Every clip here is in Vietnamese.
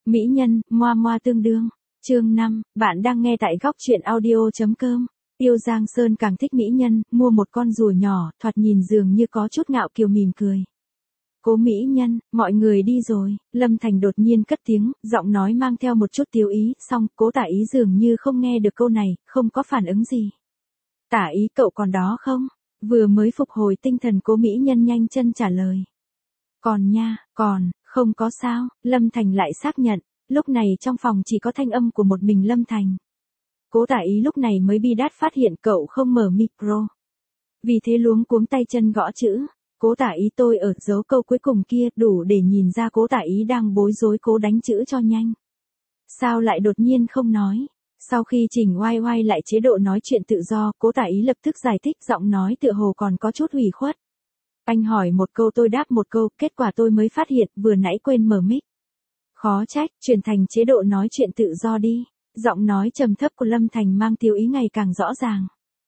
Mỹ nhân, moa moa tương đương. Chương 5, bạn đang nghe tại góc truyện audio.com. Tiêu Giang Sơn càng thích mỹ nhân, mua một con rùa nhỏ, thoạt nhìn dường như có chút ngạo kiều mỉm cười. Cố mỹ nhân, mọi người đi rồi, Lâm Thành đột nhiên cất tiếng, giọng nói mang theo một chút tiếu ý, xong, Cố Tả Ý dường như không nghe được câu này, không có phản ứng gì. Tả Ý cậu còn đó không? Vừa mới phục hồi tinh thần Cố mỹ nhân nhanh chân trả lời. Còn nha, còn, không có sao, Lâm Thành lại xác nhận, lúc này trong phòng chỉ có thanh âm của một mình Lâm Thành. Cố Tả Ý lúc này mới bi đát phát hiện cậu không mở micro. Vì thế luống cuống tay chân gõ chữ. Cố Tả Ý tôi ở dấu câu cuối cùng kia đủ để nhìn ra Cố Tả Ý đang bối rối cố đánh chữ cho nhanh. Sao lại đột nhiên không nói? Sau khi chỉnh oai oai lại chế độ nói chuyện tự do, Cố Tả Ý lập tức giải thích giọng nói tựa hồ còn có chút ủy khuất. Anh hỏi một câu tôi đáp một câu, kết quả tôi mới phát hiện vừa nãy quên mở mic. Khó trách, chuyển thành chế độ nói chuyện tự do đi. Giọng nói trầm thấp của Lâm Thành mang tiêu ý ngày càng rõ ràng.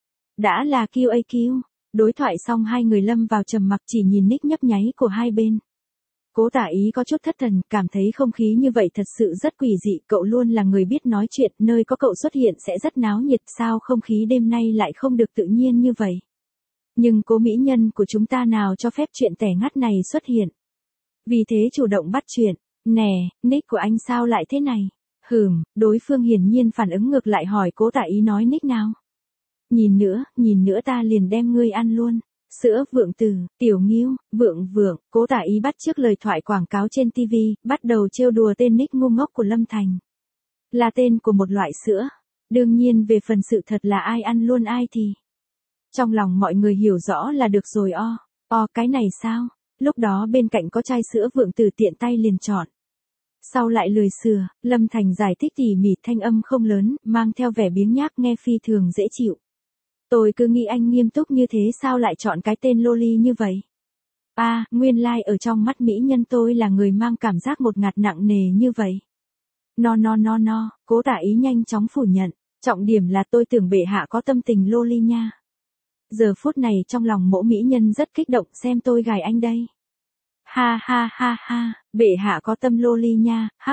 Đã là QAQ. Đối thoại xong hai người lâm vào trầm mặc chỉ nhìn nick nhấp nháy của hai bên. Cố Tả Ý có chút thất thần, cảm thấy không khí như vậy thật sự rất quỷ dị, cậu luôn là người biết nói chuyện, nơi có cậu xuất hiện sẽ rất náo nhiệt, sao không khí đêm nay lại không được tự nhiên như vậy. Nhưng Cố mỹ nhân của chúng ta nào cho phép chuyện tẻ ngắt này xuất hiện. Vì thế chủ động bắt chuyện, nè, nick của anh sao lại thế này? Đối phương hiển nhiên phản ứng ngược lại hỏi Cố Tả Ý nói nick nào. Nhìn nữa ta liền đem ngươi ăn luôn. Sữa Vượng Tử, Tiểu Nghiêu, Vượng, Cố Tả Ý bắt chước lời thoại quảng cáo trên TV, bắt đầu trêu đùa tên nick ngu ngốc của Lâm Thành. Là tên của một loại sữa. Đương nhiên về phần sự thật là ai ăn luôn ai thì. Trong lòng mọi người hiểu rõ là được rồi cái này sao? Lúc đó bên cạnh có chai sữa Vượng Tử tiện tay liền chọn. Sau lại lười sửa, Lâm Thành giải thích tỉ mỉ thanh âm không lớn, mang theo vẻ biếng nhác nghe phi thường dễ chịu. Tôi cứ nghĩ anh nghiêm túc như thế sao lại chọn cái tên loli như vậy? Nguyên lai ở trong mắt mỹ nhân tôi là người mang cảm giác một ngạt nặng nề như vậy. No, Cố Tả Ý nhanh chóng phủ nhận, trọng điểm là tôi tưởng bệ hạ có tâm tình loli nha. Giờ phút này trong lòng mỗ mỹ nhân rất kích động xem tôi gài anh đây. Ha, bệ hạ có tâm loli nha, hắc.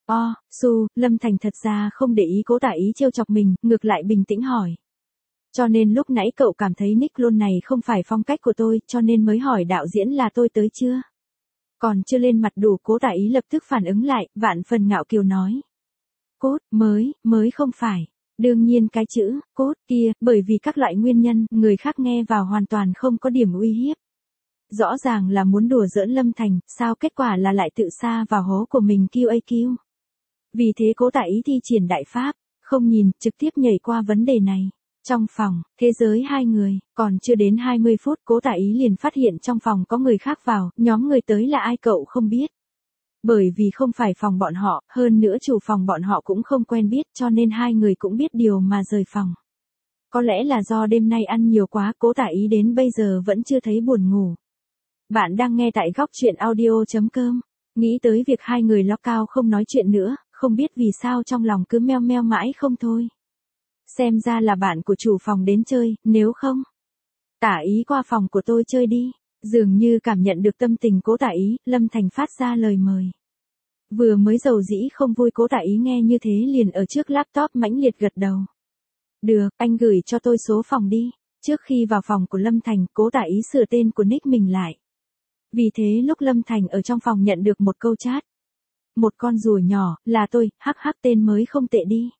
Lâm Thành thật ra không để ý Cố Tả Ý trêu chọc mình, ngược lại bình tĩnh hỏi. Cho nên lúc nãy cậu cảm thấy nick luôn này không phải phong cách của tôi, cho nên mới hỏi đạo diễn là tôi tới chưa? Còn chưa lên mặt đủ Cố Tả Ý lập tức phản ứng lại, vạn phần ngạo kiều nói. Cốt, mới không phải. Đương nhiên cái chữ, cốt kia, bởi vì các loại nguyên nhân, người khác nghe vào hoàn toàn không có điểm uy hiếp. Rõ ràng là muốn đùa giỡn Lâm Thành, sao kết quả là lại tự sa vào hố của mình QAQ. Vì thế Cố Tả Ý thi triển đại pháp, không nhìn, trực tiếp nhảy qua vấn đề này. Trong phòng, thế giới hai người, còn chưa đến 20 phút Cố Tả Ý liền phát hiện trong phòng có người khác vào, nhóm người tới là ai cậu không biết. Bởi vì không phải phòng bọn họ, hơn nữa chủ phòng bọn họ cũng không quen biết cho nên hai người cũng biết điều mà rời phòng. Có lẽ là do đêm nay ăn nhiều quá Cố Tả Ý đến bây giờ vẫn chưa thấy buồn ngủ. Bạn đang nghe tại góc truyện audio.com. Nghĩ tới việc hai người lock out không nói chuyện nữa, không biết vì sao trong lòng cứ meo meo mãi không thôi. Xem ra là bạn của chủ phòng đến chơi, nếu không, Tả Ý qua phòng của tôi chơi đi. Dường như cảm nhận được tâm tình Cố Tả Ý, Lâm Thành phát ra lời mời. Vừa mới giàu dĩ không vui Cố Tả Ý nghe như thế liền ở trước laptop mãnh liệt gật đầu. Được, anh gửi cho tôi số phòng đi. Trước khi vào phòng của Lâm Thành, Cố Tả Ý sửa tên của nick mình lại. Vì thế lúc Lâm Thành ở trong phòng nhận được một câu chat. Một con rùa nhỏ, là tôi, hắc tên mới không tệ đi.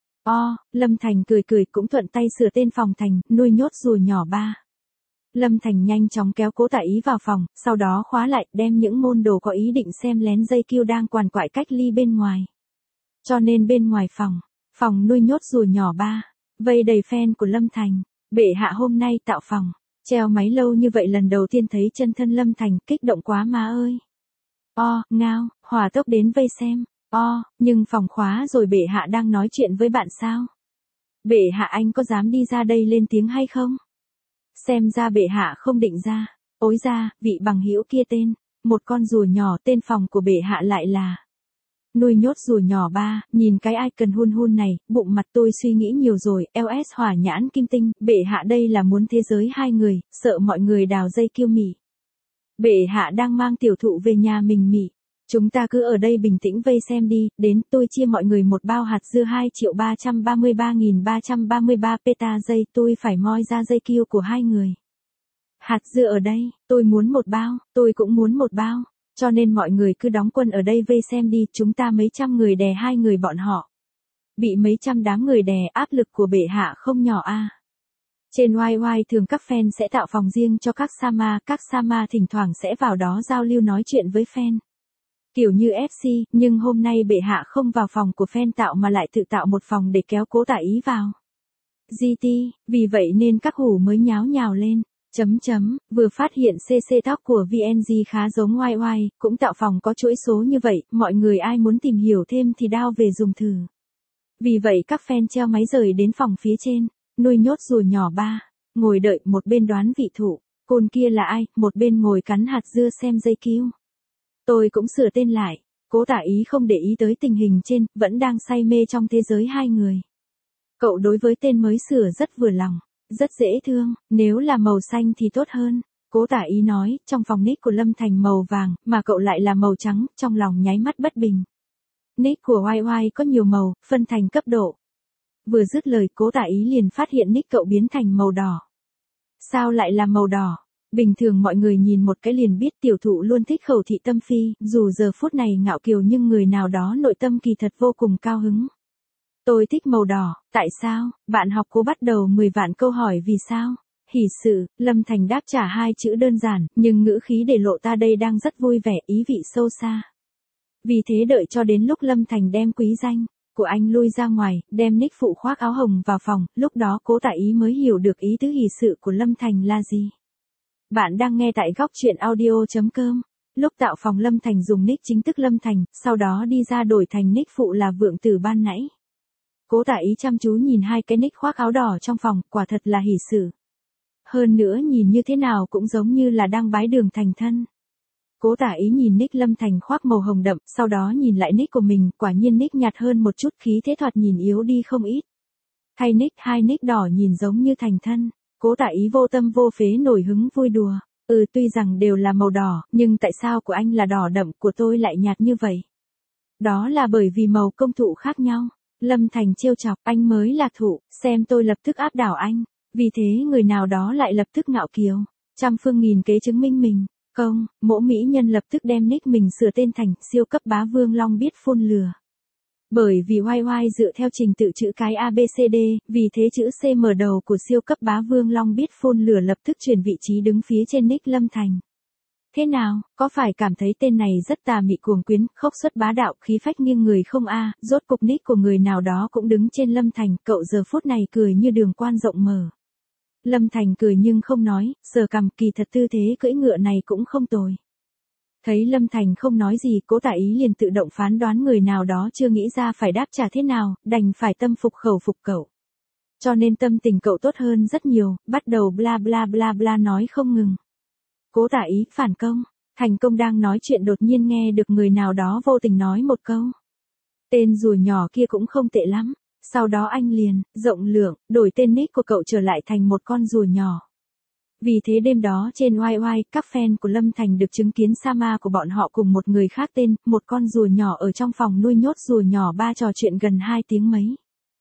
Lâm Thành cười cũng thuận tay sửa tên phòng thành, nuôi nhốt rùa nhỏ 3. Lâm Thành nhanh chóng kéo Cố Tả Ý vào phòng, sau đó khóa lại, đem những môn đồ có ý định xem lén dây kiêu đang quằn quại cách ly bên ngoài. Cho nên bên ngoài phòng nuôi nhốt rùa nhỏ 3, vây đầy fan của Lâm Thành. Bệ hạ hôm nay tạo phòng, treo máy lâu như vậy lần đầu tiên thấy chân thân Lâm Thành, kích động quá má ơi. Ngao, hỏa tốc đến vây xem. Nhưng phòng khóa rồi bệ hạ đang nói chuyện với bạn sao? Bệ hạ anh có dám đi ra đây lên tiếng hay không? Xem ra bệ hạ không định ra. Ối ra, vị bằng hữu kia tên, một con rùa nhỏ tên phòng của bệ hạ lại là. Nuôi nhốt rùa nhỏ 3, nhìn cái icon hun này, bụng mặt tôi suy nghĩ nhiều rồi, LS hỏa nhãn kim tinh, bệ hạ đây là muốn thế giới hai người, sợ mọi người đào dây kiêu mỉ. Bệ hạ đang mang tiểu thụ về nhà mình mỉ. Chúng ta cứ ở đây bình tĩnh vây xem đi, đến tôi chia mọi người một bao hạt dưa 2.333.333 peta dây, tôi phải moi ra dây kiêu của hai người. Hạt dưa ở đây, tôi muốn một bao, tôi cũng muốn một bao, cho nên mọi người cứ đóng quân ở đây vây xem đi, chúng ta mấy trăm người đè hai người bọn họ. Bị mấy trăm đám người đè, áp lực của bệ hạ không nhỏ a. Trên YY thường các fan sẽ tạo phòng riêng cho các Sama thỉnh thoảng sẽ vào đó giao lưu nói chuyện với fan. Kiểu như FC, nhưng hôm nay bệ hạ không vào phòng của fan tạo mà lại tự tạo một phòng để kéo Cố Tả Ý vào. GT, vì vậy nên các hủ mới nháo nhào lên. Vừa phát hiện CC Talk của VNG khá giống YY, cũng tạo phòng có chuỗi số như vậy, mọi người ai muốn tìm hiểu thêm thì đao về dùng thử. Vì vậy các fan treo máy rời đến phòng phía trên, nuôi nhốt rùa nhỏ ba, ngồi đợi một bên đoán vị thủ, côn kia là ai, một bên ngồi cắn hạt dưa xem dây cứu. Tôi cũng sửa tên lại, Cố Tả Ý không để ý tới tình hình trên, vẫn đang say mê trong thế giới hai người. Cậu đối với tên mới sửa rất vừa lòng, rất dễ thương, nếu là màu xanh thì tốt hơn. Cố Tả Ý nói, trong phòng nick của Lâm Thành màu vàng, mà cậu lại là màu trắng, trong lòng nháy mắt bất bình. Nick của YY có nhiều màu, phân thành cấp độ. Vừa dứt lời Cố Tả Ý liền phát hiện nick cậu biến thành màu đỏ. Sao lại là màu đỏ? Bình thường mọi người nhìn một cái liền biết tiểu thụ luôn thích khẩu thị tâm phi, dù giờ phút này ngạo kiều nhưng người nào đó nội tâm kỳ thật vô cùng cao hứng. Tôi thích màu đỏ, tại sao? Bạn học Cố bắt đầu 10 vạn câu hỏi vì sao? Hỉ sự, Lâm Thành đáp trả hai chữ đơn giản, nhưng ngữ khí để lộ ta đây đang rất vui vẻ, ý vị sâu xa. Vì thế đợi cho đến lúc Lâm Thành đem quý danh của anh lui ra ngoài, đem nick phụ khoác áo hồng vào phòng, lúc đó Cố Tả Ý mới hiểu được ý tứ hỉ sự của Lâm Thành là gì. Bạn đang nghe tại góc truyện audio.com. Lúc tạo phòng Lâm Thành dùng nick chính thức Lâm Thành, sau đó đi ra đổi thành nick phụ là Vượng Tử ban nãy. Cố Tả Ý chăm chú nhìn hai cái nick khoác áo đỏ trong phòng, quả thật là hỉ sự. Hơn nữa nhìn như thế nào cũng giống như là đang bái đường thành thân. Cố Tả Ý nhìn nick Lâm Thành khoác màu hồng đậm, sau đó nhìn lại nick của mình, quả nhiên nick nhạt hơn một chút, khí thế thoạt nhìn yếu đi không ít. Thay nick hai nick đỏ nhìn giống như thành thân. Cố Tả Ý vô tâm vô phế nổi hứng vui đùa. Tuy rằng đều là màu đỏ, nhưng tại sao của anh là đỏ đậm, của tôi lại nhạt như vậy? Đó là bởi vì màu công thụ khác nhau. Lâm Thành trêu chọc, anh mới là thụ, xem tôi lập tức áp đảo anh. Vì thế người nào đó lại lập tức ngạo kiều. Trăm phương nghìn kế chứng minh mình. Không, mỗ mỹ nhân lập tức đem nick mình sửa tên thành siêu cấp bá vương long biết phun lừa. Bởi vì YY dựa theo trình tự chữ cái ABCD, vì thế chữ C mở đầu của siêu cấp bá vương long biết phun lửa lập tức chuyển vị trí đứng phía trên nick Lâm Thành. Thế nào, có phải cảm thấy tên này rất tà mị cuồng quyến, khốc xuất bá đạo, khí phách nghiêng người không a? Rốt cục nick của người nào đó cũng đứng trên Lâm Thành, cậu giờ phút này cười như đường quan rộng mở. Lâm Thành cười nhưng không nói, sờ cằm, kỳ thật tư thế cưỡi ngựa này cũng không tồi. Thấy Lâm Thành không nói gì, Cố Tả Ý liền tự động phán đoán người nào đó chưa nghĩ ra phải đáp trả thế nào, đành phải tâm phục khẩu phục cậu. Cho nên tâm tình cậu tốt hơn rất nhiều, bắt đầu bla bla bla bla nói không ngừng. Cố Tả Ý phản công, thành công đang nói chuyện đột nhiên nghe được người nào đó vô tình nói một câu. Tên rùa nhỏ kia cũng không tệ lắm. Sau đó anh liền, rộng lượng, đổi tên nick của cậu trở lại thành một con rùa nhỏ. Vì thế đêm đó trên YY, các fan của Lâm Thành được chứng kiến Sama của bọn họ cùng một người khác tên, một con rùa nhỏ ở trong phòng nuôi nhốt rùa nhỏ ba trò chuyện gần 2 tiếng mấy.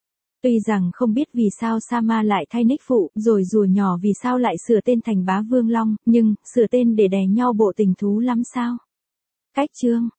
Tuy rằng không biết vì sao Sama lại thay nick phụ, rồi rùa nhỏ vì sao lại sửa tên thành Bá Vương Long, nhưng, sửa tên để đè nhau bộ tình thú lắm sao? Cách chương